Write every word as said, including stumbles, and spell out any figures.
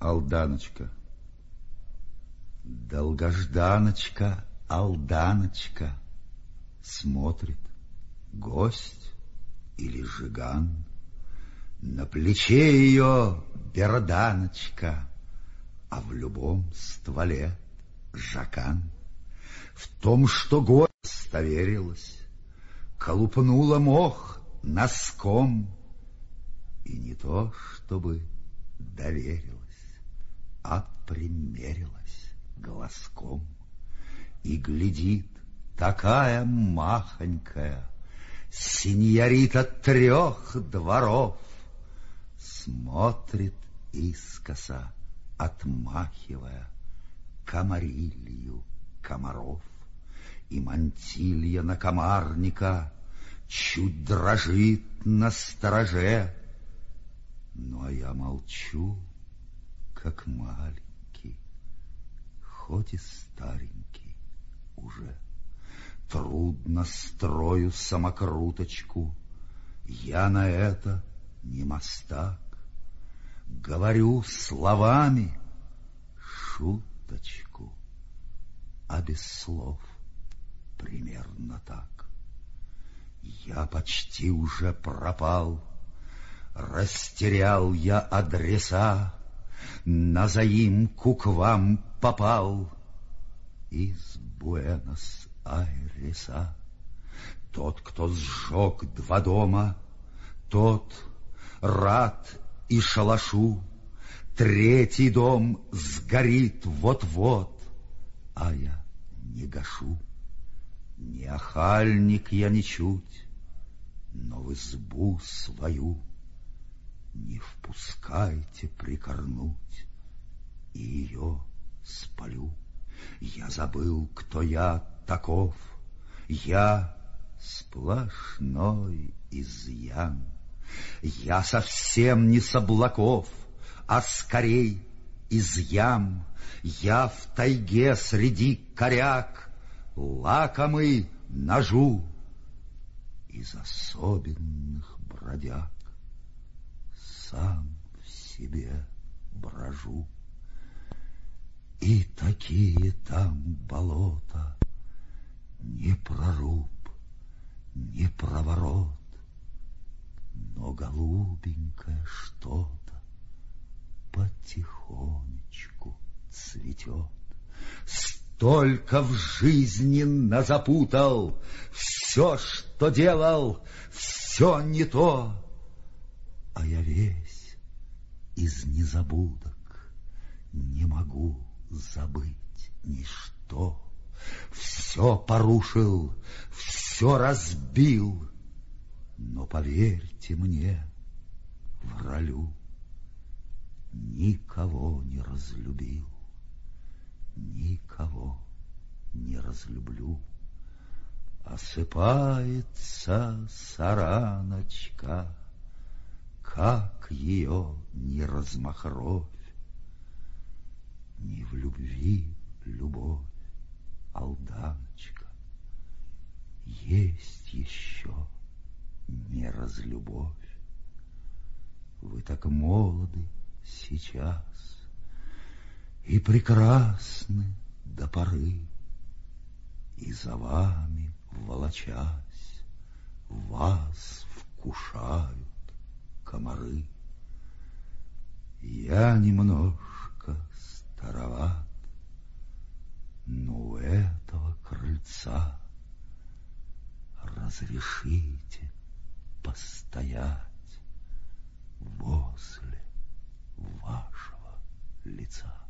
Алданочка. Долгожданочка, Алданочка, смотрит, гость или жиган. На плече ее берданочка, а в любом стволе жакан. В том, что гость доверилась, колупнула мох носком, и не то чтобы доверилась, а примерилась глазком. И глядит такая махонькая синьорита трех дворов, смотрит искоса, отмахивая комарилью комаров. И мантилья на комарника чуть дрожит на стороже, ну а я молчу, как маленький, хоть и старенький уже. Трудно строю самокруточку, я на это не мастак. Говорю словами шуточку, а без слов примерно так. Я почти уже пропал, растерял я адреса, на заимку к вам попал из Буэнос-Айреса. Тот, кто сжег два дома, тот рад и шалашу. Третий дом сгорит вот-вот, а я не гашу. Не охальник я ничуть, но в избу свою не впускайте прикорнуть, и ее спалю. Я забыл, кто я таков, я сплошной изъян. Я совсем не с облаков, а скорей из ям. Я в тайге среди коряк, лакомый ножу, из особенных бродяг сам в себе брожу. И такие там болота, не проруб, не проворот, но голубенькое что-то потихонечку цветет. Столько в жизни назапутал, все, что делал, все не то, а я весь из незабудок, не могу забыть ничто. Все порушил, все разбил, но поверьте мне, вралю, никого не разлюбил, никого не разлюблю. Осыпается сараночка, как ее не размахровь. Не в любви любовь, Алданочка, есть еще не разлюбовь. Вы так молоды сейчас и прекрасны до поры, и за вами, волочась, вас вкушают комары. Я немножко староват, но у этого крыльца разрешите постоять возле вашего лица.